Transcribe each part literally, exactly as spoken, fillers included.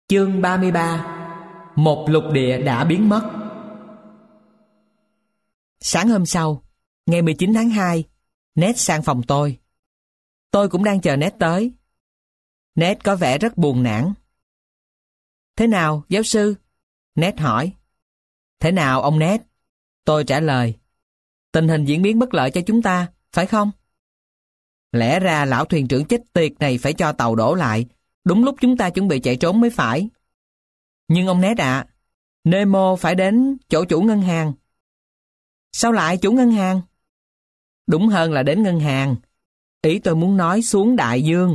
Chương ba mươi ba. Một lục địa đã biến mất. Sáng hôm sau, ngày mười chín tháng hai, Ned sang phòng tôi. Tôi cũng đang chờ Ned tới. Ned có vẻ rất buồn nản. "Thế nào, giáo sư?" Ned hỏi. "Thế nào, ông Ned?" Tôi trả lời. "Tình hình diễn biến bất lợi cho chúng ta, phải không?" "Lẽ ra lão thuyền trưởng chết tiệt này phải cho tàu đổ lại, đúng lúc chúng ta chuẩn bị chạy trốn mới phải." "Nhưng ông Ned ạ, Nemo phải đến chỗ chủ ngân hàng." "Sao lại chủ ngân hàng?" "Đúng hơn là đến ngân hàng. Ý tôi muốn nói xuống đại dương,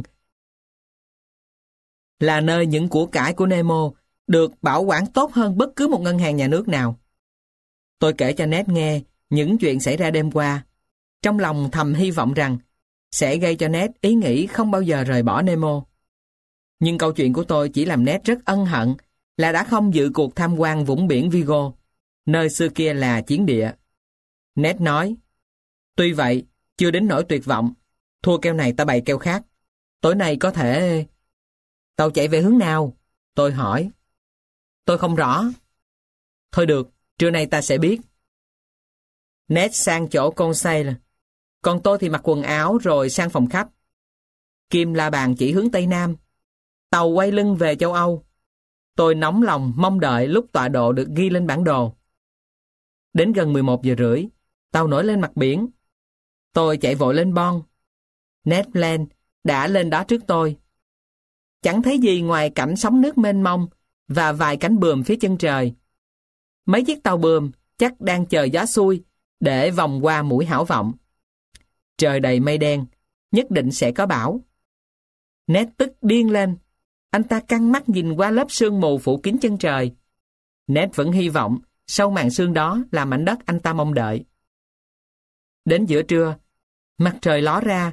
là nơi những của cải của Nemo được bảo quản tốt hơn bất cứ một ngân hàng nhà nước nào." Tôi kể cho Ned nghe những chuyện xảy ra đêm qua, trong lòng thầm hy vọng rằng sẽ gây cho Ned ý nghĩ không bao giờ rời bỏ Nemo. Nhưng câu chuyện của tôi chỉ làm Ned rất ân hận là đã không dự cuộc tham quan vũng biển Vigo, nơi xưa kia là chiến địa. Ned nói, "Tuy vậy, chưa đến nỗi tuyệt vọng. Thua keo này ta bày keo khác. Tối nay có thể..." "Tàu chạy về hướng nào?" Tôi hỏi. "Tôi không rõ." "Thôi được, trưa nay ta sẽ biết." Ned sang chỗ con say, còn tôi thì mặc quần áo rồi sang phòng khách. Kim la bàn chỉ hướng Tây Nam. Tàu quay lưng về châu Âu. Tôi nóng lòng mong đợi lúc tọa độ được ghi lên bản đồ. Đến gần mười một giờ rưỡi, tàu nổi lên mặt biển. Tôi chạy vội lên bon. Ned Land đã lên đó trước tôi. Chẳng thấy gì ngoài cảnh sóng nước mênh mông và vài cánh buồm phía chân trời. Mấy chiếc tàu buồm chắc đang chờ gió xuôi để vòng qua mũi Hảo Vọng. Trời đầy mây đen, nhất định sẽ có bão. Ned tức điên lên. Anh ta căng mắt nhìn qua lớp sương mù phủ kín chân trời. Ned vẫn hy vọng sau màn sương đó là mảnh đất anh ta mong đợi. Đến giữa trưa, mặt trời ló ra.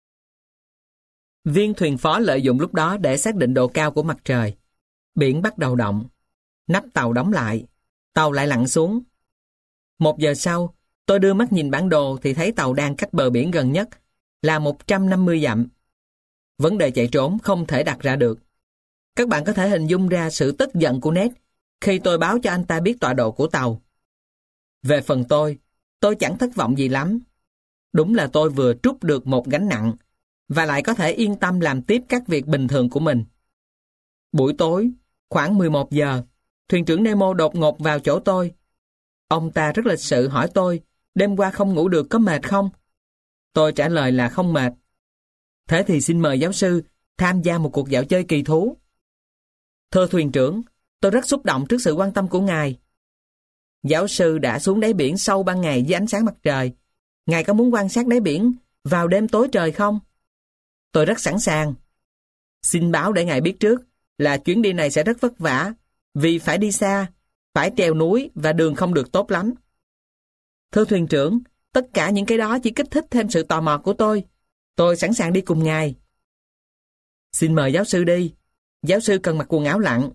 Viên thuyền phó lợi dụng lúc đó để xác định độ cao của mặt trời. Biển bắt đầu động. Nắp tàu đóng lại. Tàu lại lặn xuống. Một giờ sau, tôi đưa mắt nhìn bản đồ thì thấy tàu đang cách bờ biển gần nhất là một trăm năm mươi dặm. Vấn đề chạy trốn không thể đặt ra được. Các bạn có thể hình dung ra sự tức giận của Ned khi tôi báo cho anh ta biết tọa độ của tàu. Về phần tôi, tôi chẳng thất vọng gì lắm. Đúng là tôi vừa trút được một gánh nặng và lại có thể yên tâm làm tiếp các việc bình thường của mình. Buổi tối, khoảng mười một giờ, thuyền trưởng Nemo đột ngột vào chỗ tôi. Ông ta rất lịch sự hỏi tôi, đêm qua không ngủ được có mệt không? Tôi trả lời là không mệt. "Thế thì xin mời giáo sư tham gia một cuộc dạo chơi kỳ thú." "Thưa thuyền trưởng, tôi rất xúc động trước sự quan tâm của ngài." "Giáo sư đã xuống đáy biển sâu ban ngày dưới ánh sáng mặt trời. Ngài có muốn quan sát đáy biển vào đêm tối trời không?" "Tôi rất sẵn sàng." "Xin báo để ngài biết trước là chuyến đi này sẽ rất vất vả vì phải đi xa, phải trèo núi và đường không được tốt lắm." "Thưa thuyền trưởng, tất cả những cái đó chỉ kích thích thêm sự tò mò của tôi. Tôi sẵn sàng đi cùng ngài." "Xin mời giáo sư đi. Giáo sư cần mặc quần áo lặn."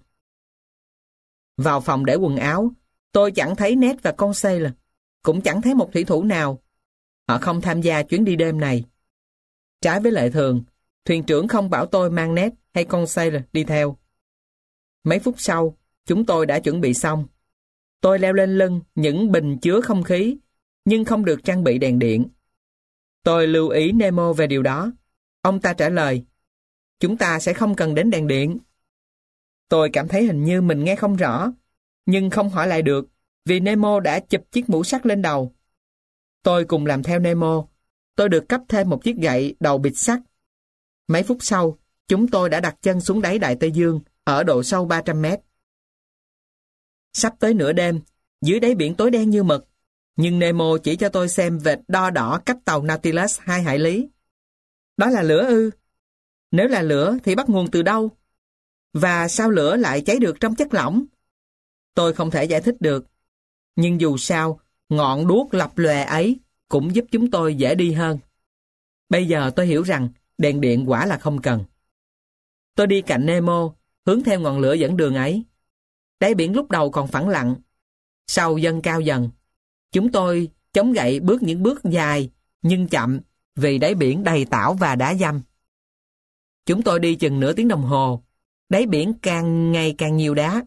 Vào phòng để quần áo, tôi chẳng thấy Ned và con Sailor, cũng chẳng thấy một thủy thủ nào. Họ không tham gia chuyến đi đêm này. Trái với lệ thường, thuyền trưởng không bảo tôi mang Ned hay con Sailor đi theo. Mấy phút sau, chúng tôi đã chuẩn bị xong. Tôi leo lên lưng những bình chứa không khí, nhưng không được trang bị đèn điện. Tôi lưu ý Nemo về điều đó. Ông ta trả lời, "Chúng ta sẽ không cần đến đèn điện." Tôi cảm thấy hình như mình nghe không rõ, nhưng không hỏi lại được vì Nemo đã chụp chiếc mũ sắt lên đầu. Tôi cùng làm theo Nemo. Tôi được cấp thêm một chiếc gậy đầu bịt sắt. Mấy phút sau, chúng tôi đã đặt chân xuống đáy Đại Tây Dương ở độ sâu ba trăm mét. Sắp tới nửa đêm, dưới đáy biển tối đen như mực, nhưng Nemo chỉ cho tôi xem vệt đo đỏ cách tàu Nautilus hai hải lý. Đó là lửa ư? Nếu là lửa thì bắt nguồn từ đâu? Và sao lửa lại cháy được trong chất lỏng? Tôi không thể giải thích được. Nhưng dù sao, ngọn đuốc lập lòe ấy cũng giúp chúng tôi dễ đi hơn. Bây giờ tôi hiểu rằng đèn điện quả là không cần. Tôi đi cạnh Nemo, hướng theo ngọn lửa dẫn đường ấy. Đáy biển lúc đầu còn phẳng lặng, sau dâng cao dần. Chúng tôi chống gậy bước những bước dài nhưng chậm vì đáy biển đầy tảo và đá dăm. Chúng tôi đi chừng nửa tiếng đồng hồ. Đáy biển càng ngày càng nhiều đá.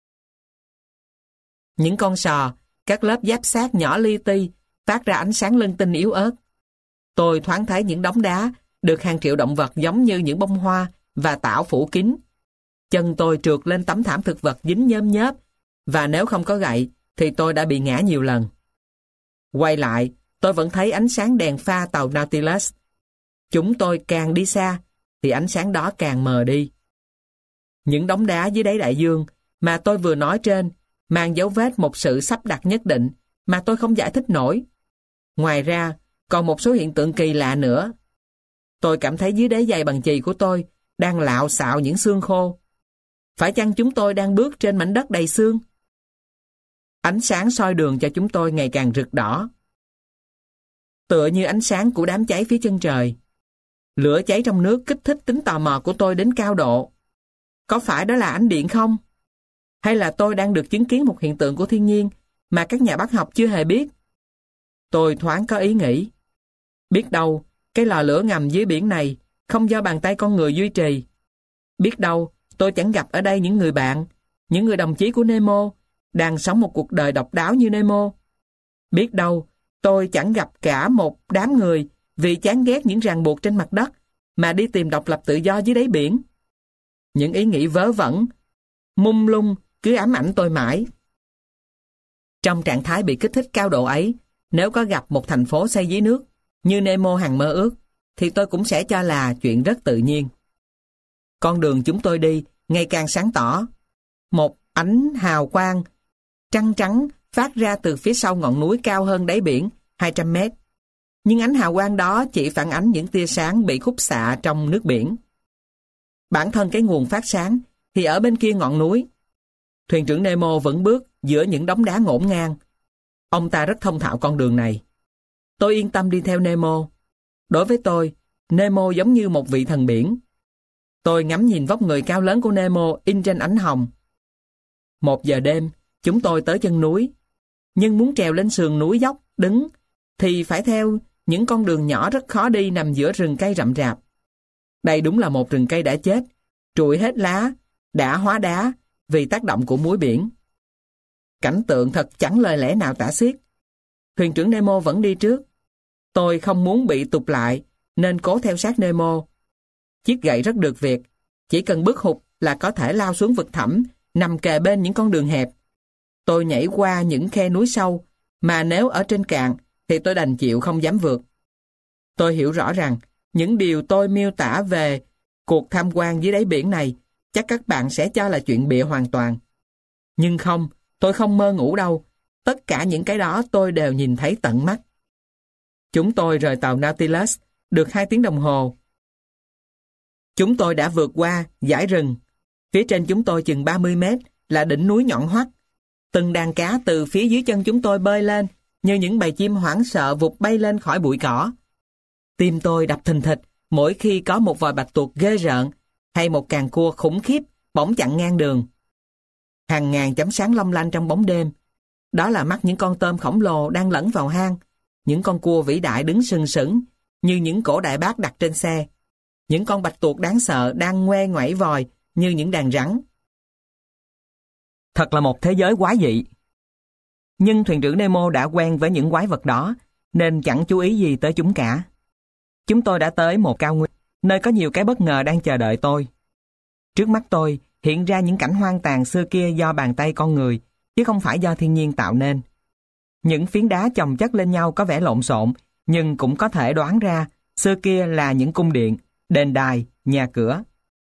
Những con sò, các lớp giáp xác nhỏ li ti, phát ra ánh sáng linh tinh yếu ớt. Tôi thoáng thấy những đống đá, được hàng triệu động vật giống như những bông hoa và tảo phủ kín. Chân tôi trượt lên tấm thảm thực vật dính nhớm nhớp, và nếu không có gậy, thì tôi đã bị ngã nhiều lần. Quay lại, tôi vẫn thấy ánh sáng đèn pha tàu Nautilus. Chúng tôi càng đi xa, thì ánh sáng đó càng mờ đi. Những đống đá dưới đáy đại dương mà tôi vừa nói trên mang dấu vết một sự sắp đặt nhất định mà tôi không giải thích nổi. Ngoài ra, còn một số hiện tượng kỳ lạ nữa. Tôi cảm thấy dưới đế giày bằng chì của tôi đang lạo xạo những xương khô. Phải chăng chúng tôi đang bước trên mảnh đất đầy xương? Ánh sáng soi đường cho chúng tôi ngày càng rực đỏ. Tựa như ánh sáng của đám cháy phía chân trời. Lửa cháy trong nước kích thích tính tò mò của tôi đến cao độ. Có phải đó là ánh điện không? Hay là tôi đang được chứng kiến một hiện tượng của thiên nhiên mà các nhà bác học chưa hề biết? Tôi thoáng có ý nghĩ. Biết đâu, cái lò lửa ngầm dưới biển này không do bàn tay con người duy trì. Biết đâu, tôi chẳng gặp ở đây những người bạn, những người đồng chí của Nemo, đang sống một cuộc đời độc đáo như Nemo. Biết đâu, tôi chẳng gặp cả một đám người vì chán ghét những ràng buộc trên mặt đất mà đi tìm độc lập tự do dưới đáy biển. Những ý nghĩ vớ vẩn, mông lung cứ ám ảnh tôi mãi. Trong trạng thái bị kích thích cao độ ấy, nếu có gặp một thành phố xây dưới nước như Nemo hằng mơ ước, thì tôi cũng sẽ cho là chuyện rất tự nhiên. Con đường chúng tôi đi ngày càng sáng tỏ. Một ánh hào quang trăng trắng phát ra từ phía sau ngọn núi cao hơn đáy biển hai trăm mét. Nhưng ánh hào quang đó chỉ phản ánh những tia sáng bị khúc xạ trong nước biển. Bản thân cái nguồn phát sáng thì ở bên kia ngọn núi. Thuyền trưởng Nemo vẫn bước giữa những đống đá ngổn ngang. Ông ta rất thông thạo con đường này. Tôi yên tâm đi theo Nemo. Đối với tôi, Nemo giống như một vị thần biển. Tôi ngắm nhìn vóc người cao lớn của Nemo in trên ánh hồng. Một giờ đêm, chúng tôi tới chân núi. Nhưng muốn trèo lên sườn núi dốc, đứng, thì phải theo những con đường nhỏ rất khó đi nằm giữa rừng cây rậm rạp. Đây đúng là một rừng cây đã chết, trụi hết lá, đã hóa đá vì tác động của muối biển. Cảnh tượng thật chẳng lời lẽ nào tả xiết. Thuyền trưởng Nemo vẫn đi trước. Tôi không muốn bị tụt lại, nên cố theo sát Nemo. Chiếc gậy rất được việc, chỉ cần bước hụt là có thể lao xuống vực thẳm, nằm kề bên những con đường hẹp. Tôi nhảy qua những khe núi sâu, mà nếu ở trên cạn thì tôi đành chịu không dám vượt. Tôi hiểu rõ rằng, những điều tôi miêu tả về cuộc tham quan dưới đáy biển này chắc các bạn sẽ cho là chuyện bịa hoàn toàn. Nhưng không, tôi không mơ ngủ đâu. Tất cả những cái đó tôi đều nhìn thấy tận mắt. Chúng tôi rời tàu Nautilus được hai tiếng đồng hồ. Chúng tôi đã vượt qua dải rừng. Phía trên chúng tôi chừng ba mươi mét là đỉnh núi nhọn hoắt. Từng đàn cá từ phía dưới chân chúng tôi bơi lên như những bầy chim hoảng sợ vụt bay lên khỏi bụi cỏ. Tim tôi đập thình thịch mỗi khi có một vòi bạch tuộc ghê rợn hay một càng cua khủng khiếp bỗng chặn ngang đường. Hàng ngàn chấm sáng long lanh trong bóng đêm. Đó là mắt những con tôm khổng lồ đang lẫn vào hang. Những con cua vĩ đại đứng sừng sững như những cổ đại bác đặt trên xe. Những con bạch tuộc đáng sợ đang ngoe ngoẩy vòi như những đàn rắn. Thật là một thế giới quái dị. Nhưng thuyền trưởng Nemo đã quen với những quái vật đó, nên chẳng chú ý gì tới chúng cả. Chúng tôi đã tới một cao nguyên, nơi có nhiều cái bất ngờ đang chờ đợi tôi. Trước mắt tôi hiện ra những cảnh hoang tàn xưa kia do bàn tay con người, chứ không phải do thiên nhiên tạo nên. Những phiến đá chồng chất lên nhau có vẻ lộn xộn, nhưng cũng có thể đoán ra xưa kia là những cung điện, đền đài, nhà cửa.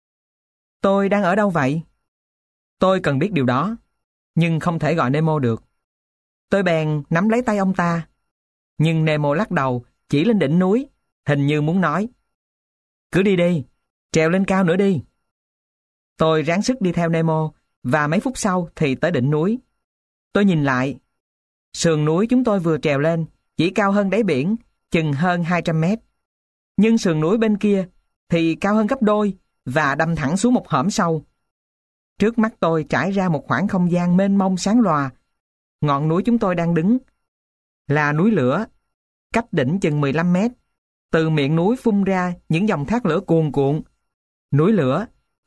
Tôi đang ở đâu vậy? Tôi cần biết điều đó, nhưng không thể gọi Nemo được. Tôi bèn nắm lấy tay ông ta. Nhưng Nemo lắc đầu, chỉ lên đỉnh núi, hình như muốn nói: "Cứ đi đi, trèo lên cao nữa đi." Tôi ráng sức đi theo Nemo, và mấy phút sau thì tới đỉnh núi. Tôi nhìn lại. Sườn núi chúng tôi vừa trèo lên chỉ cao hơn đáy biển, chừng hơn hai trăm mét. Nhưng sườn núi bên kia thì cao hơn gấp đôi và đâm thẳng xuống một hõm sâu. Trước mắt tôi trải ra một khoảng không gian mênh mông sáng lòa. Ngọn núi chúng tôi đang đứng là núi lửa, cách đỉnh chừng mười lăm mét. Từ miệng núi phun ra những dòng thác lửa cuồn cuộn. Núi lửa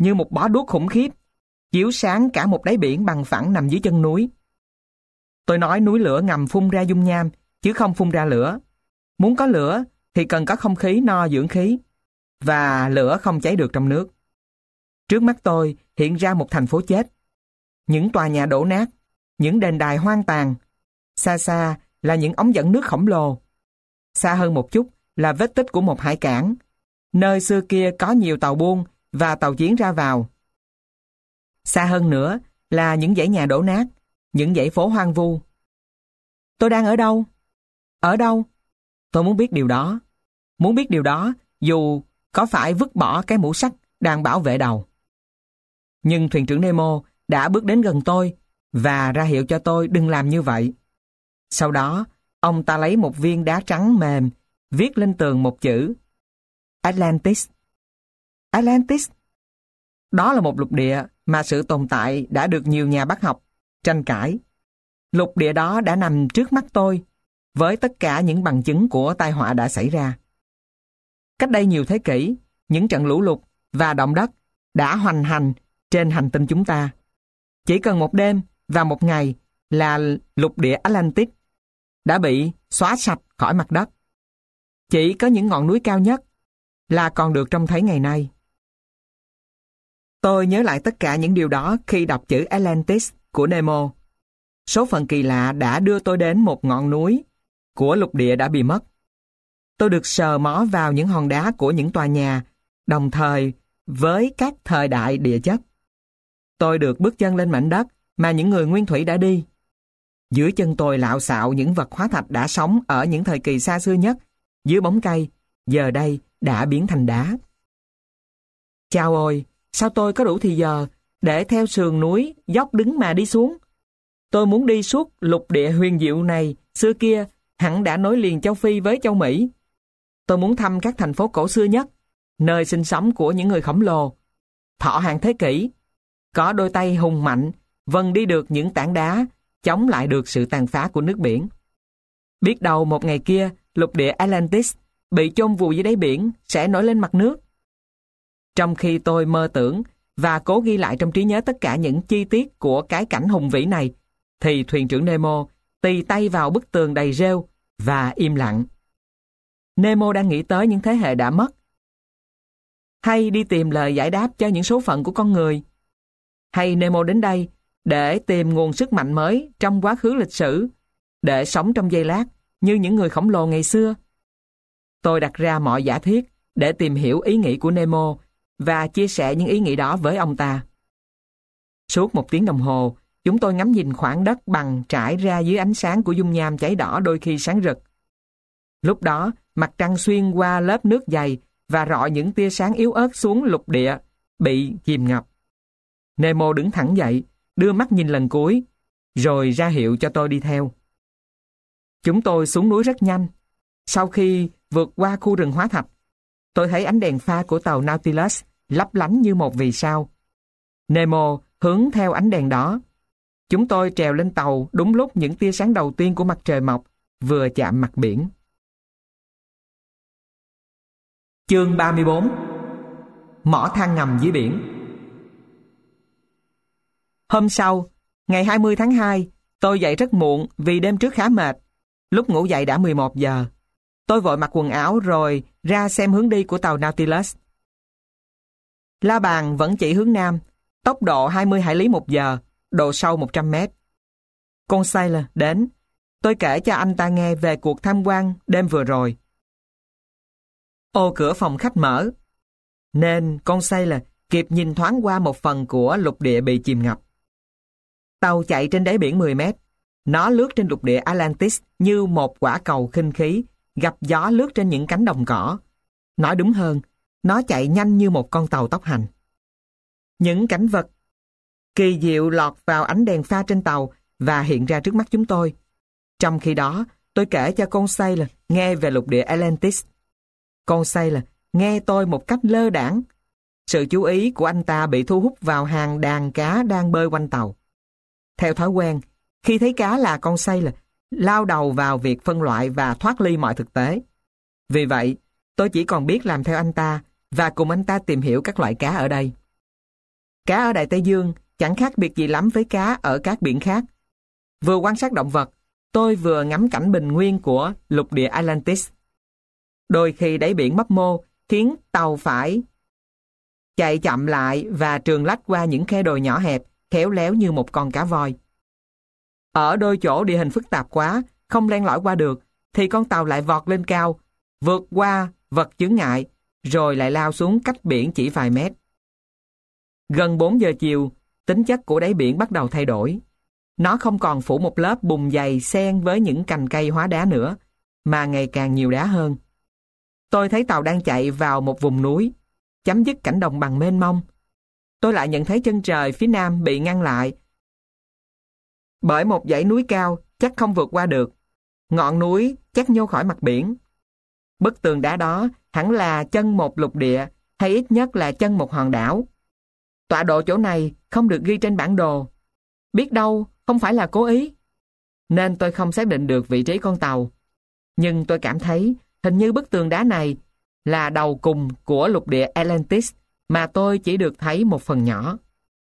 như một bó đuốc khủng khiếp, chiếu sáng cả một đáy biển bằng phẳng nằm dưới chân núi. Tôi nói núi lửa ngầm phun ra dung nham, chứ không phun ra lửa. Muốn có lửa thì cần có không khí no dưỡng khí, và lửa không cháy được trong nước. Trước mắt tôi hiện ra một thành phố chết. Những tòa nhà đổ nát, những đền đài hoang tàn. Xa xa là những ống dẫn nước khổng lồ. Xa hơn một chút là vết tích của một hải cảng, nơi xưa kia có nhiều tàu buôn và tàu chiến ra vào. Xa hơn nữa là những dãy nhà đổ nát, những dãy phố hoang vu. Tôi đang ở đâu? Ở đâu? Tôi muốn biết điều đó. Muốn biết điều đó dù có phải vứt bỏ cái mũ sắt đang bảo vệ đầu. Nhưng thuyền trưởng Nemo đã bước đến gần tôi và ra hiệu cho tôi đừng làm như vậy. Sau đó, ông ta lấy một viên đá trắng mềm, viết lên tường một chữ Atlantis. Atlantis? Đó là một lục địa mà sự tồn tại đã được nhiều nhà bác học tranh cãi. Lục địa đó đã nằm trước mắt tôi, với tất cả những bằng chứng của tai họa đã xảy ra. Cách đây nhiều thế kỷ, những trận lũ lụt và động đất đã hoành hành trên hành tinh chúng ta. Chỉ cần một đêm và một ngày là lục địa Atlantis đã bị xóa sạch khỏi mặt đất. Chỉ có những ngọn núi cao nhất là còn được trông thấy ngày nay. Tôi nhớ lại tất cả những điều đó khi đọc chữ Atlantis của Nemo. Số phận kỳ lạ đã đưa tôi đến một ngọn núi của lục địa đã bị mất. Tôi được sờ mó vào những hòn đá của những tòa nhà, đồng thời với các thời đại địa chất. Tôi được bước chân lên mảnh đất mà những người nguyên thủy đã đi. Dưới chân tôi lạo xạo những vật hóa thạch đã sống ở những thời kỳ xa xưa nhất, dưới bóng cây, giờ đây đã biến thành đá. Chao ôi, sao tôi có đủ thì giờ để theo sườn núi dốc đứng mà đi xuống? Tôi muốn đi suốt lục địa huyền diệu này, xưa kia hẳn đã nối liền châu Phi với châu Mỹ. Tôi muốn thăm các thành phố cổ xưa nhất, nơi sinh sống của những người khổng lồ, thọ hàng thế kỷ, có đôi tay hùng mạnh, vần đi được những tảng đá, chống lại được sự tàn phá của nước biển. Biết đâu một ngày kia, lục địa Atlantis bị chôn vùi dưới đáy biển sẽ nổi lên mặt nước. Trong khi tôi mơ tưởng và cố ghi lại trong trí nhớ tất cả những chi tiết của cái cảnh hùng vĩ này, thì thuyền trưởng Nemo tì tay vào bức tường đầy rêu và im lặng. Nemo đang nghĩ tới những thế hệ đã mất, hay đi tìm lời giải đáp cho những số phận của con người, hay Nemo đến đây để tìm nguồn sức mạnh mới trong quá khứ lịch sử, để sống trong giây lát như những người khổng lồ ngày xưa. Tôi đặt ra mọi giả thuyết để tìm hiểu ý nghĩ của Nemo và chia sẻ những ý nghĩ đó với ông ta. Suốt một tiếng đồng hồ, chúng tôi ngắm nhìn khoảng đất bằng trải ra dưới ánh sáng của dung nham cháy đỏ đôi khi sáng rực. Lúc đó, mặt trăng xuyên qua lớp nước dày và rọi những tia sáng yếu ớt xuống lục địa, bị chìm ngập. Nemo đứng thẳng dậy, đưa mắt nhìn lần cuối, rồi ra hiệu cho tôi đi theo. Chúng tôi xuống núi rất nhanh. Sau khi vượt qua khu rừng hóa thạch, tôi thấy ánh đèn pha của tàu Nautilus lấp lánh như một vì sao. Nemo hướng theo ánh đèn đó. Chúng tôi trèo lên tàu đúng lúc những tia sáng đầu tiên của mặt trời mọc vừa chạm mặt biển. Chương ba mươi bốn. Mỏ than ngầm dưới biển. Hôm sau, ngày hai mươi tháng hai, tôi dậy rất muộn vì đêm trước khá mệt. Lúc ngủ dậy đã mười một giờ. Tôi vội mặc quần áo rồi ra xem hướng đi của tàu Nautilus. La bàn vẫn chỉ hướng nam, tốc độ hai mươi hải lý một giờ, độ sâu một trăm mét. Conseil đến. Tôi kể cho anh ta nghe về cuộc tham quan đêm vừa rồi. Ô cửa phòng khách mở, nên Conseil kịp nhìn thoáng qua một phần của lục địa bị chìm ngập. Tàu chạy trên đáy biển mười mét. Nó lướt trên lục địa Atlantis như một quả cầu khinh khí, gặp gió lướt trên những cánh đồng cỏ. Nói đúng hơn, nó chạy nhanh như một con tàu tốc hành. Những cảnh vật kỳ diệu lọt vào ánh đèn pha trên tàu và hiện ra trước mắt chúng tôi. Trong khi đó, tôi kể cho Conseil nghe về lục địa Atlantis. Conseil nghe tôi một cách lơ đãng. Sự chú ý của anh ta bị thu hút vào hàng đàn cá đang bơi quanh tàu. Theo thói quen, khi thấy cá là Conseil lao đầu vào việc phân loại và thoát ly mọi thực tế. Vì vậy, tôi chỉ còn biết làm theo anh ta và cùng anh ta tìm hiểu các loại cá ở đây. Cá ở Đại Tây Dương chẳng khác biệt gì lắm với cá ở các biển khác. Vừa quan sát động vật, tôi vừa ngắm cảnh bình nguyên của lục địa Atlantis. Đôi khi đáy biển mấp mô khiến tàu phải chạy chậm lại và trườn lách qua những khe đồi nhỏ hẹp, khéo léo như một con cá voi. Ở đôi chỗ địa hình phức tạp quá, không len lỏi qua được, thì con tàu lại vọt lên cao, vượt qua vật chướng ngại, rồi lại lao xuống cách biển chỉ vài mét. Gần bốn giờ chiều, tính chất của đáy biển bắt đầu thay đổi. Nó không còn phủ một lớp bùn dày xen với những cành cây hóa đá nữa, mà ngày càng nhiều đá hơn. Tôi thấy tàu đang chạy vào một vùng núi, chấm dứt cảnh đồng bằng mênh mông. Tôi lại nhận thấy chân trời phía nam bị ngăn lại bởi một dãy núi cao chắc không vượt qua được. Ngọn núi chắc nhô khỏi mặt biển. Bức tường đá đó hẳn là chân một lục địa, hay ít nhất là chân một hòn đảo. Tọa độ chỗ này không được ghi trên bản đồ. Biết đâu không phải là cố ý. Nên tôi không xác định được vị trí con tàu. Nhưng tôi cảm thấy hình như bức tường đá này là đầu cùng của lục địa Atlantis mà tôi chỉ được thấy một phần nhỏ.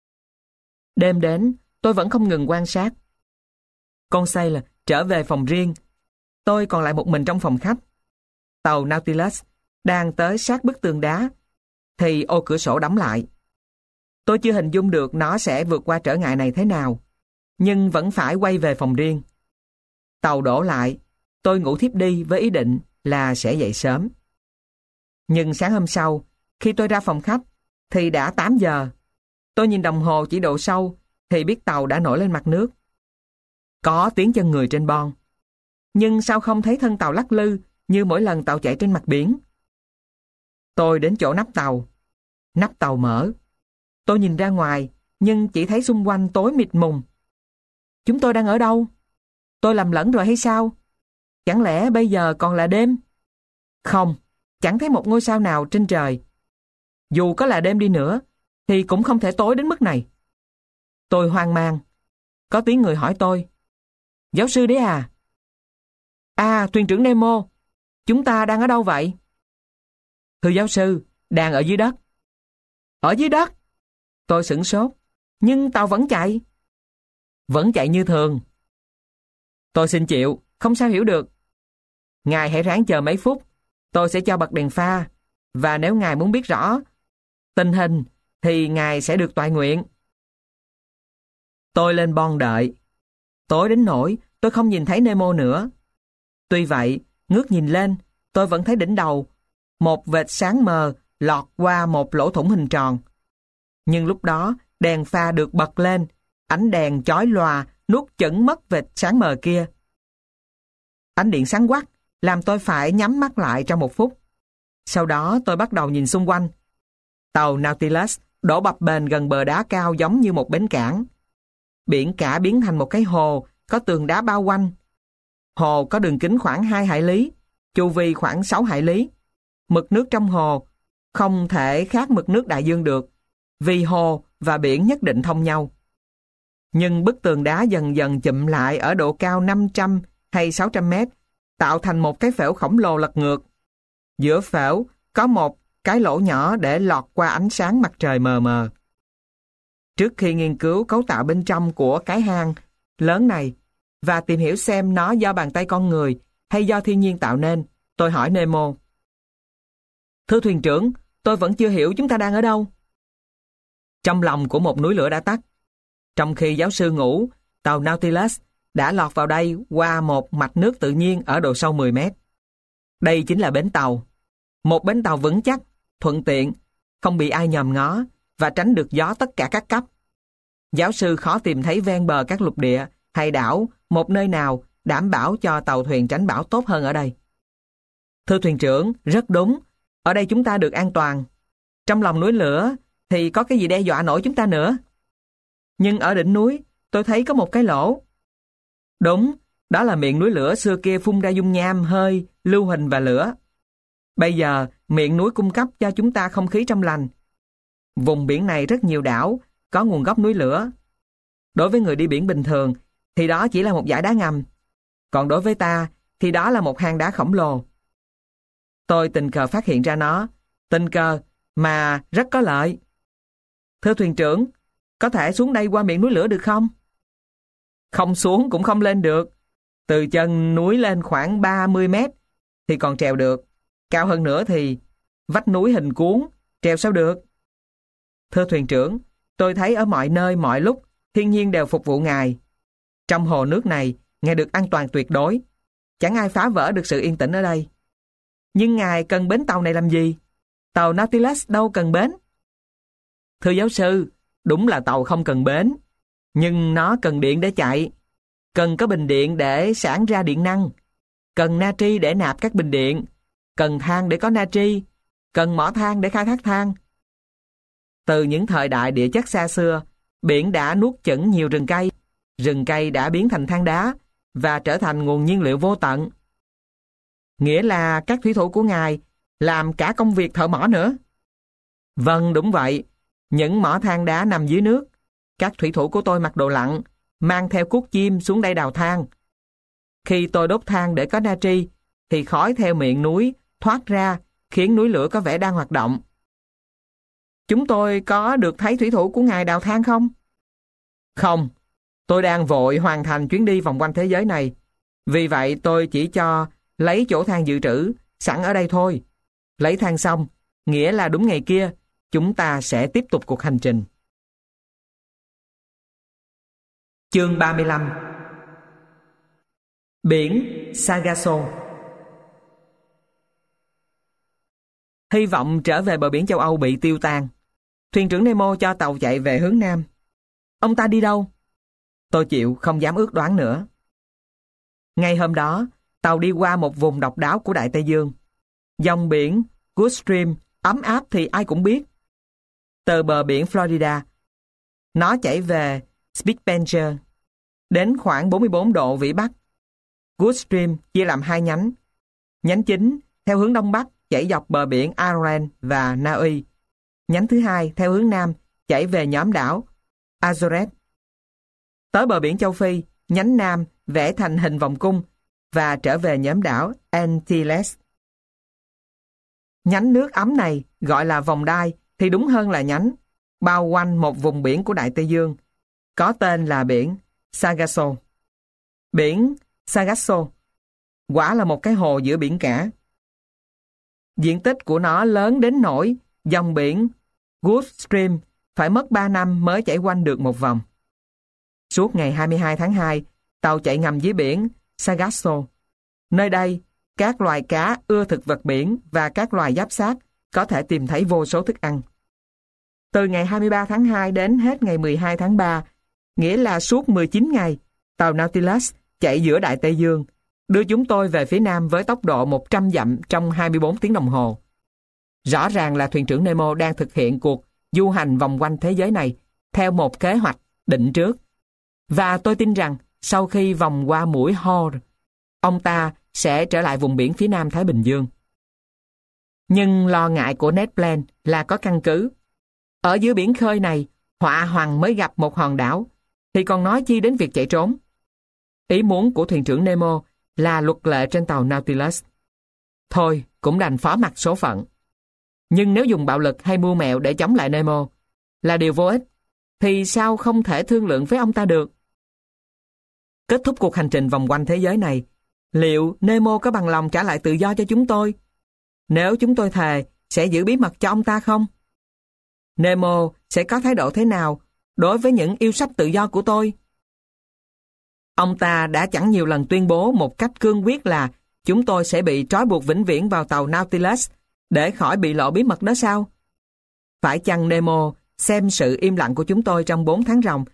Đêm đến, tôi vẫn không ngừng quan sát. Con Sailor trở về phòng riêng. Tôi còn lại một mình trong phòng khách. Tàu Nautilus đang tới sát bức tường đá, thì ô cửa sổ đóng lại. Tôi chưa hình dung được nó sẽ vượt qua trở ngại này thế nào, nhưng vẫn phải quay về phòng riêng. Tàu đổ lại, tôi ngủ thiếp đi với ý định là sẽ dậy sớm. Nhưng sáng hôm sau, khi tôi ra phòng khách, thì đã tám giờ. Tôi nhìn đồng hồ chỉ độ sâu, thì biết tàu đã nổi lên mặt nước. Có tiếng chân người trên bon. Nhưng sao không thấy thân tàu lắc lư như mỗi lần tàu chạy trên mặt biển? Tôi đến chỗ nắp tàu. Nắp tàu mở. Tôi nhìn ra ngoài, nhưng chỉ thấy xung quanh tối mịt mùng. Chúng tôi đang ở đâu? Tôi lầm lẫn rồi hay sao? Chẳng lẽ bây giờ còn là đêm? Không, chẳng thấy một ngôi sao nào trên trời. Dù có là đêm đi nữa, thì cũng không thể tối đến mức này. Tôi hoang mang. Có tiếng người hỏi tôi. Giáo sư đấy à? À, thuyền trưởng Nemo. Chúng ta đang ở đâu vậy? Thưa giáo sư, đang ở dưới đất. Ở dưới đất? Tôi sửng sốt. Nhưng tàu vẫn chạy. Vẫn chạy như thường. Tôi xin chịu, không sao hiểu được. Ngài hãy ráng chờ mấy phút. Tôi sẽ cho bật đèn pha. Và nếu ngài muốn biết rõ tình hình, thì ngài sẽ được toại nguyện. Tôi lên bon đợi. Tối đến nỗi tôi không nhìn thấy Nemo nữa. Tuy vậy, ngước nhìn lên, tôi vẫn thấy đỉnh đầu một vệt sáng mờ lọt qua một lỗ thủng hình tròn. Nhưng lúc đó, đèn pha được bật lên, ánh đèn chói lòa nuốt chửng mất vệt sáng mờ kia. Ánh điện sáng quắc, làm tôi phải nhắm mắt lại trong một phút. Sau đó tôi bắt đầu nhìn xung quanh. Tàu Nautilus đổ bập bềnh gần bờ đá cao giống như một bến cảng. Biển cả biến thành một cái hồ có tường đá bao quanh. Hồ có đường kính khoảng hai hải lý, chu vi khoảng sáu hải lý. Mực nước trong hồ không thể khác mực nước đại dương được, vì hồ và biển nhất định thông nhau. Nhưng bức tường đá dần dần chụm lại ở độ cao năm trăm hay sáu trăm mét, tạo thành một cái phễu khổng lồ lật ngược. Giữa phễu có một cái lỗ nhỏ để lọt qua ánh sáng mặt trời mờ mờ. Trước khi nghiên cứu cấu tạo bên trong của cái hang lớn này và tìm hiểu xem nó do bàn tay con người hay do thiên nhiên tạo nên, tôi hỏi Nemo. Thưa thuyền trưởng, tôi vẫn chưa hiểu chúng ta đang ở đâu. Trong lòng của một núi lửa đã tắt. Trong khi giáo sư ngủ, tàu Nautilus đã lọt vào đây qua một mạch nước tự nhiên ở độ sâu mười mét. Đây chính là bến tàu. Một bến tàu vững chắc, thuận tiện, không bị ai nhòm ngó và tránh được gió tất cả các cấp. Giáo sư khó tìm thấy ven bờ các lục địa hay đảo một nơi nào đảm bảo cho tàu thuyền tránh bão tốt hơn ở đây. Thưa thuyền trưởng, rất đúng. Ở đây chúng ta được an toàn. Trong lòng núi lửa thì có cái gì đe dọa nổi chúng ta nữa. Nhưng ở đỉnh núi tôi thấy có một cái lỗ. Đúng, đó là miệng núi lửa xưa kia phun ra dung nham, hơi, lưu huỳnh và lửa. Bây giờ miệng núi cung cấp cho chúng ta không khí trong lành. Vùng biển này rất nhiều đảo có nguồn gốc núi lửa. Đối với người đi biển bình thường thì đó chỉ là một dải đá ngầm. Còn đối với ta thì đó là một hang đá khổng lồ. Tôi tình cờ phát hiện ra nó. Tình cờ mà rất có lợi. Thưa thuyền trưởng, có thể xuống đây qua miệng núi lửa được không? Không xuống cũng không lên được. Từ chân núi lên khoảng ba mươi mét thì còn trèo được. Cao hơn nữa thì vách núi hình cuốn, trèo sao được? Thưa thuyền trưởng, tôi thấy ở mọi nơi mọi lúc thiên nhiên đều phục vụ ngài. Trong hồ nước này, ngài được an toàn tuyệt đối. Chẳng ai phá vỡ được sự yên tĩnh ở đây. Nhưng ngài cần bến tàu này làm gì? Tàu Nautilus đâu cần bến. Thưa giáo sư, đúng là tàu không cần bến, nhưng nó cần điện để chạy. Cần có bình điện để sản ra điện năng. Cần natri để nạp các bình điện. Cần than để có natri. Cần mỏ than để khai thác than. Từ những thời đại địa chất xa xưa, biển đã nuốt chửng nhiều rừng cây. Rừng cây đã biến thành than đá và trở thành nguồn nhiên liệu vô tận. Nghĩa là các thủy thủ của ngài làm cả công việc thợ mỏ nữa. Vâng, đúng vậy. Những mỏ than đá nằm dưới nước. Các thủy thủ của tôi mặc đồ lặn, mang theo cuốc chim xuống đây đào than. Khi tôi đốt than để có natri, thì khói theo miệng núi thoát ra, khiến núi lửa có vẻ đang hoạt động. Chúng tôi có được thấy thủy thủ của ngài đào than không? Không, tôi đang vội hoàn thành chuyến đi vòng quanh thế giới này. Vì vậy tôi chỉ cho lấy chỗ than dự trữ sẵn ở đây thôi. Lấy than xong, nghĩa là đúng ngày kia, chúng ta sẽ tiếp tục cuộc hành trình. Chương ba mươi lăm. Biển Sargasso. Hy vọng trở về bờ biển châu Âu bị tiêu tan. Thuyền trưởng Nemo cho tàu chạy về hướng Nam. Ông ta đi đâu? Tôi chịu, không dám ước đoán nữa. Ngay hôm đó, tàu đi qua một vùng độc đáo của Đại Tây Dương. Dòng biển Gulf Stream ấm áp thì ai cũng biết. Từ bờ biển Florida, nó chảy về Spitzbergen, đến khoảng bốn mươi bốn độ vĩ Bắc. Gulf Stream chia làm hai nhánh. Nhánh chính theo hướng Đông Bắc chảy dọc bờ biển Ireland và Na Uy. Nhánh thứ hai theo hướng Nam chảy về nhóm đảo Azores. Tới bờ biển châu Phi, nhánh Nam vẽ thành hình vòng cung và trở về nhóm đảo Antilles. Nhánh nước ấm này gọi là vòng đai thì đúng hơn là nhánh, bao quanh một vùng biển của Đại Tây Dương, có tên là biển Sargasso. Biển Sargasso quả là một cái hồ giữa biển cả. Diện tích của nó lớn đến nỗi dòng biển Gulf Stream phải mất ba năm mới chảy quanh được một vòng. Suốt ngày hai mươi hai tháng hai, tàu chạy ngầm dưới biển Sargasso. Nơi đây, các loài cá ưa thực vật biển và các loài giáp xác có thể tìm thấy vô số thức ăn. Từ ngày hai mươi ba tháng hai đến hết ngày mười hai tháng ba, nghĩa là suốt mười chín ngày, tàu Nautilus chạy giữa Đại Tây Dương, đưa chúng tôi về phía Nam với tốc độ một trăm dặm trong hai mươi bốn tiếng đồng hồ. Rõ ràng là thuyền trưởng Nemo đang thực hiện cuộc du hành vòng quanh thế giới này theo một kế hoạch định trước. Và tôi tin rằng sau khi vòng qua mũi Horn, ông ta sẽ trở lại vùng biển phía Nam Thái Bình Dương. Nhưng lo ngại của Ned Land là có căn cứ. Ở giữa biển khơi này, họa hoàng mới gặp một hòn đảo, thì còn nói chi đến việc chạy trốn. Ý muốn của thuyền trưởng Nemo là luật lệ trên tàu Nautilus. Thôi, cũng đành phó mặc số phận. Nhưng nếu dùng bạo lực hay mưu mẹo để chống lại Nemo là điều vô ích, thì sao không thể thương lượng với ông ta được? Kết thúc cuộc hành trình vòng quanh thế giới này, liệu Nemo có bằng lòng trả lại tự do cho chúng tôi? Nếu chúng tôi thề sẽ giữ bí mật cho ông ta không? Nemo sẽ có thái độ thế nào đối với những yêu sách tự do của tôi? Ông ta đã chẳng nhiều lần tuyên bố một cách cương quyết là chúng tôi sẽ bị trói buộc vĩnh viễn vào tàu Nautilus để khỏi bị lộ bí mật đó sao? Phải chăng Nemo xem sự im lặng của chúng tôi trong bốn tháng ròng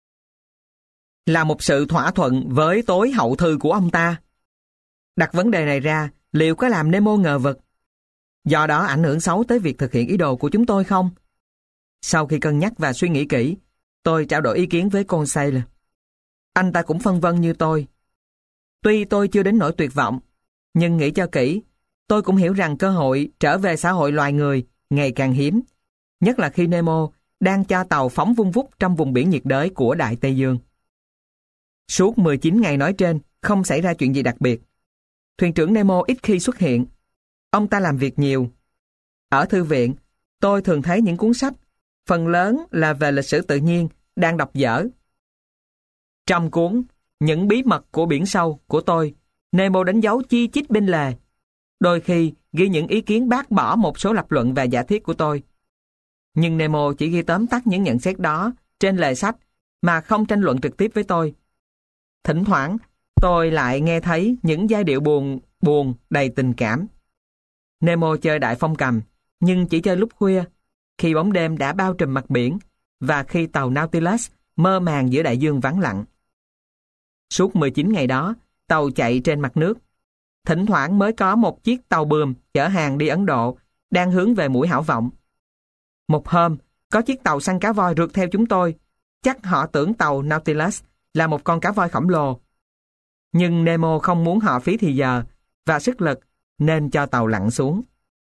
là một sự thỏa thuận với tối hậu thư của ông ta? Đặt vấn đề này ra, liệu có làm Nemo ngờ vực? Do đó ảnh hưởng xấu tới việc thực hiện ý đồ của chúng tôi không? Sau khi cân nhắc và suy nghĩ kỹ, tôi trao đổi ý kiến với Conseil. Anh ta cũng phân vân như tôi. Tuy tôi chưa đến nỗi tuyệt vọng, nhưng nghĩ cho kỹ, tôi cũng hiểu rằng cơ hội trở về xã hội loài người ngày càng hiếm, nhất là khi Nemo đang cho tàu phóng vun vút trong vùng biển nhiệt đới của Đại Tây Dương. Suốt mười chín ngày nói trên, không xảy ra chuyện gì đặc biệt. Thuyền trưởng Nemo ít khi xuất hiện. Ông ta làm việc nhiều. Ở thư viện, tôi thường thấy những cuốn sách phần lớn là về lịch sử tự nhiên, đang đọc dở. Trong cuốn Những bí mật của biển sâu của tôi, Nemo đánh dấu chi chít bên lề. Đôi khi ghi những ý kiến bác bỏ một số lập luận và giả thiết của tôi. Nhưng Nemo chỉ ghi tóm tắt những nhận xét đó trên lề sách mà không tranh luận trực tiếp với tôi. Thỉnh thoảng, tôi lại nghe thấy những giai điệu buồn, buồn đầy tình cảm. Nemo chơi đại phong cầm, nhưng chỉ chơi lúc khuya, khi bóng đêm đã bao trùm mặt biển và khi tàu Nautilus mơ màng giữa đại dương vắng lặng. Suốt mười chín ngày đó, tàu chạy trên mặt nước. Thỉnh thoảng mới có một chiếc tàu buồm chở hàng đi Ấn Độ, đang hướng về mũi Hảo Vọng. Một hôm, có chiếc tàu săn cá voi rượt theo chúng tôi. Chắc họ tưởng tàu Nautilus là một con cá voi khổng lồ. Nhưng Nemo không muốn họ phí thì giờ và sức lực nên cho tàu lặn xuống.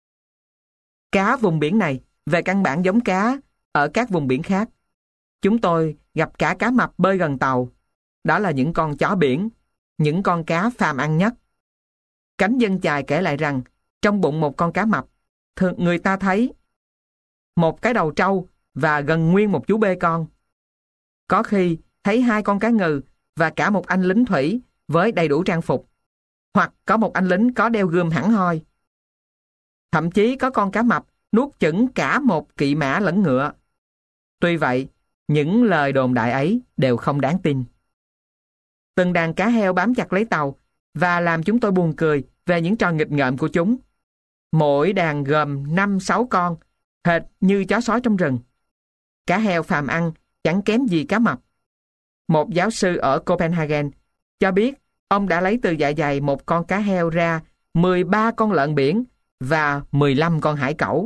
Cá vùng biển này về căn bản giống cá ở các vùng biển khác. Chúng tôi gặp cả cá mập bơi gần tàu. Đó là những con chó biển, những con cá phàm ăn nhất. Cánh dân chài kể lại rằng trong bụng một con cá mập, thường người ta thấy một cái đầu trâu và gần nguyên một chú bê con. Có khi thấy hai con cá ngừ và cả một anh lính thủy với đầy đủ trang phục, hoặc có một anh lính có đeo gươm hẳn hoi. Thậm chí có con cá mập nuốt chửng cả một kỵ mã lẫn ngựa. Tuy vậy, những lời đồn đại ấy đều không đáng tin. Từng đàn cá heo bám chặt lấy tàu và làm chúng tôi buồn cười về những trò nghịch ngợm của chúng. Mỗi đàn gồm năm sáu con, hệt như chó sói trong rừng. Cá heo phàm ăn chẳng kém gì cá mập. Một giáo sư ở Copenhagen cho biết ông đã lấy từ dạ dày một con cá heo ra mười ba con lợn biển và mười lăm con hải cẩu.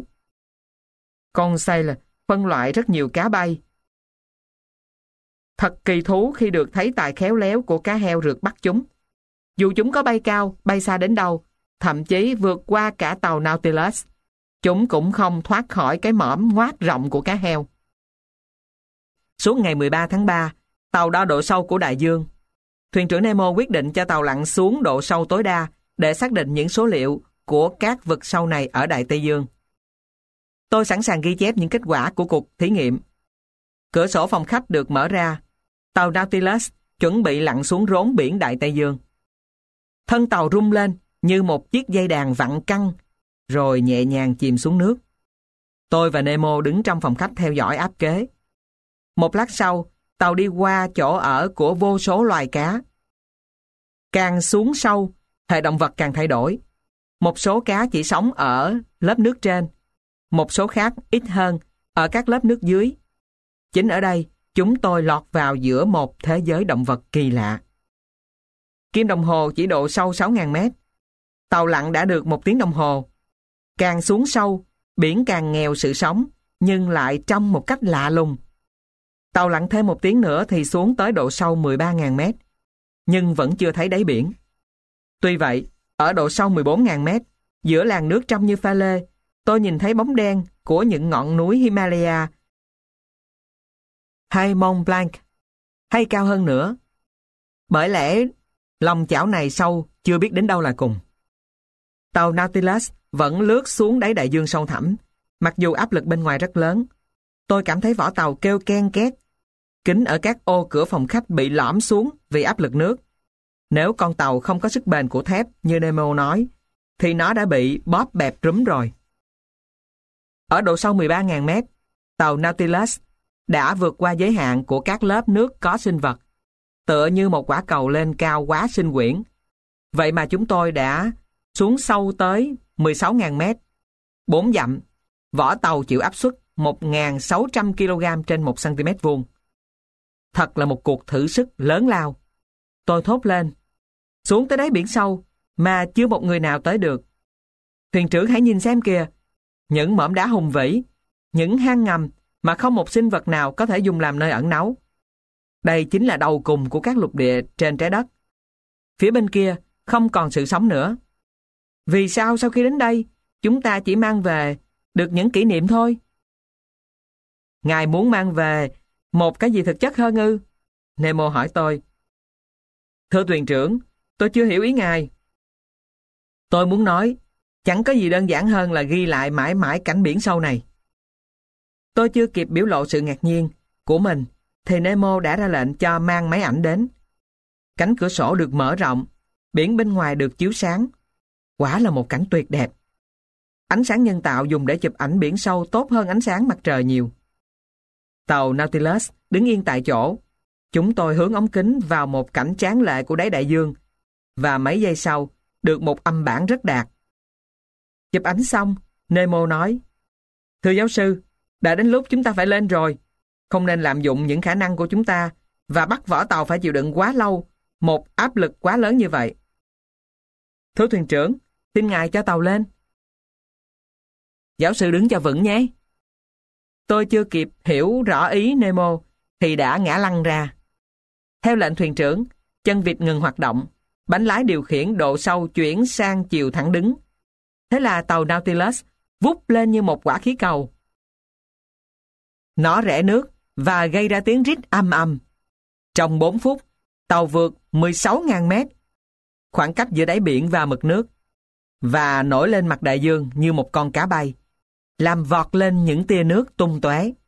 Con sailor phân loại rất nhiều cá bay. Thật kỳ thú khi được thấy tài khéo léo của cá heo rượt bắt chúng. Dù chúng có bay cao, bay xa đến đâu, thậm chí vượt qua cả tàu Nautilus, chúng cũng không thoát khỏi cái mõm ngoác rộng của cá heo. Suốt ngày mười ba tháng ba, tàu đo độ sâu của đại dương. Thuyền trưởng Nemo quyết định cho tàu lặn xuống độ sâu tối đa để xác định những số liệu của các vực sâu này ở Đại Tây Dương. Tôi sẵn sàng ghi chép những kết quả của cuộc thí nghiệm. Cửa sổ phòng khách được mở ra. Tàu Nautilus chuẩn bị lặn xuống rốn biển Đại Tây Dương. Thân tàu rung lên như một chiếc dây đàn vặn căng, rồi nhẹ nhàng chìm xuống nước. Tôi và Nemo đứng trong phòng khách theo dõi áp kế. Một lát sau, tàu đi qua chỗ ở của vô số loài cá. Càng xuống sâu, hệ động vật càng thay đổi. Một số cá chỉ sống ở lớp nước trên, một số khác ít hơn ở các lớp nước dưới. Chính ở đây, chúng tôi lọt vào giữa một thế giới động vật kỳ lạ. Kim đồng hồ chỉ độ sâu sáu nghìn mét. Tàu lặn đã được một tiếng đồng hồ. Càng xuống sâu, biển càng nghèo sự sống, nhưng lại trong một cách lạ lùng. Tàu lặn thêm một tiếng nữa thì xuống tới độ sâu mười ba nghìn mét, nhưng vẫn chưa thấy đáy biển. Tuy vậy, ở độ sâu mười bốn nghìn mét, giữa làn nước trong như pha lê, tôi nhìn thấy bóng đen của những ngọn núi Himalaya hay Mont Blanc, hay cao hơn nữa. Bởi lẽ lòng chảo này sâu chưa biết đến đâu là cùng. Tàu Nautilus vẫn lướt xuống đáy đại dương sâu thẳm, mặc dù áp lực bên ngoài rất lớn. Tôi cảm thấy vỏ tàu kêu ken két. Kính ở các ô cửa phòng khách bị lõm xuống vì áp lực nước. Nếu con tàu không có sức bền của thép như Nemo nói, thì nó đã bị bóp bẹp rúm rồi. Ở độ sâu mười ba nghìn mét, tàu Nautilus đã vượt qua giới hạn của các lớp nước có sinh vật, tựa như một quả cầu lên cao quá sinh quyển. Vậy mà chúng tôi đã xuống sâu tới mười sáu nghìn mét, bốn dặm. Vỏ tàu chịu áp suất một nghìn sáu trăm ki lô gam trên một xăng ti mét vuông. Thật là một cuộc thử sức lớn lao. Tôi thốt lên, xuống tới đáy biển sâu mà chưa một người nào tới được. Thuyền trưởng hãy nhìn xem kìa, những mỏm đá hùng vĩ, những hang ngầm mà không một sinh vật nào có thể dùng làm nơi ẩn náu. Đây chính là đầu cùng của các lục địa trên trái đất. Phía bên kia không còn sự sống nữa. Vì sao sau khi đến đây, chúng ta chỉ mang về được những kỷ niệm thôi? Ngài muốn mang về một cái gì thực chất hơn ư? Nemo hỏi tôi. Thưa thuyền trưởng, tôi chưa hiểu ý ngài. Tôi muốn nói, chẳng có gì đơn giản hơn là ghi lại mãi mãi cảnh biển sâu này. Tôi chưa kịp biểu lộ sự ngạc nhiên của mình, thì Nemo đã ra lệnh cho mang máy ảnh đến. Cánh cửa sổ được mở rộng, biển bên ngoài được chiếu sáng. Quả là một cảnh tuyệt đẹp. Ánh sáng nhân tạo dùng để chụp ảnh biển sâu tốt hơn ánh sáng mặt trời nhiều. Tàu Nautilus đứng yên tại chỗ. Chúng tôi hướng ống kính vào một cảnh tráng lệ của đáy đại dương, và mấy giây sau, được một âm bản rất đạt. Chụp ảnh xong, Nemo nói: "Thưa giáo sư, đã đến lúc chúng ta phải lên rồi. Không nên lạm dụng những khả năng của chúng ta và bắt vỏ tàu phải chịu đựng quá lâu một áp lực quá lớn như vậy." "Thưa thuyền trưởng, xin ngài cho tàu lên." "Giáo sư đứng cho vững nhé." Tôi chưa kịp hiểu rõ ý Nemo thì đã ngã lăn ra. Theo lệnh thuyền trưởng, chân vịt ngừng hoạt động, bánh lái điều khiển độ sâu chuyển sang chiều thẳng đứng. Thế là tàu Nautilus vút lên như một quả khí cầu. Nó rẽ nước và gây ra tiếng rít âm ầm. Trong bốn phút, tàu vượt mười sáu nghìn mét, khoảng cách giữa đáy biển và mực nước, và nổi lên mặt đại dương như một con cá bay, làm vọt lên những tia nước tung tóe.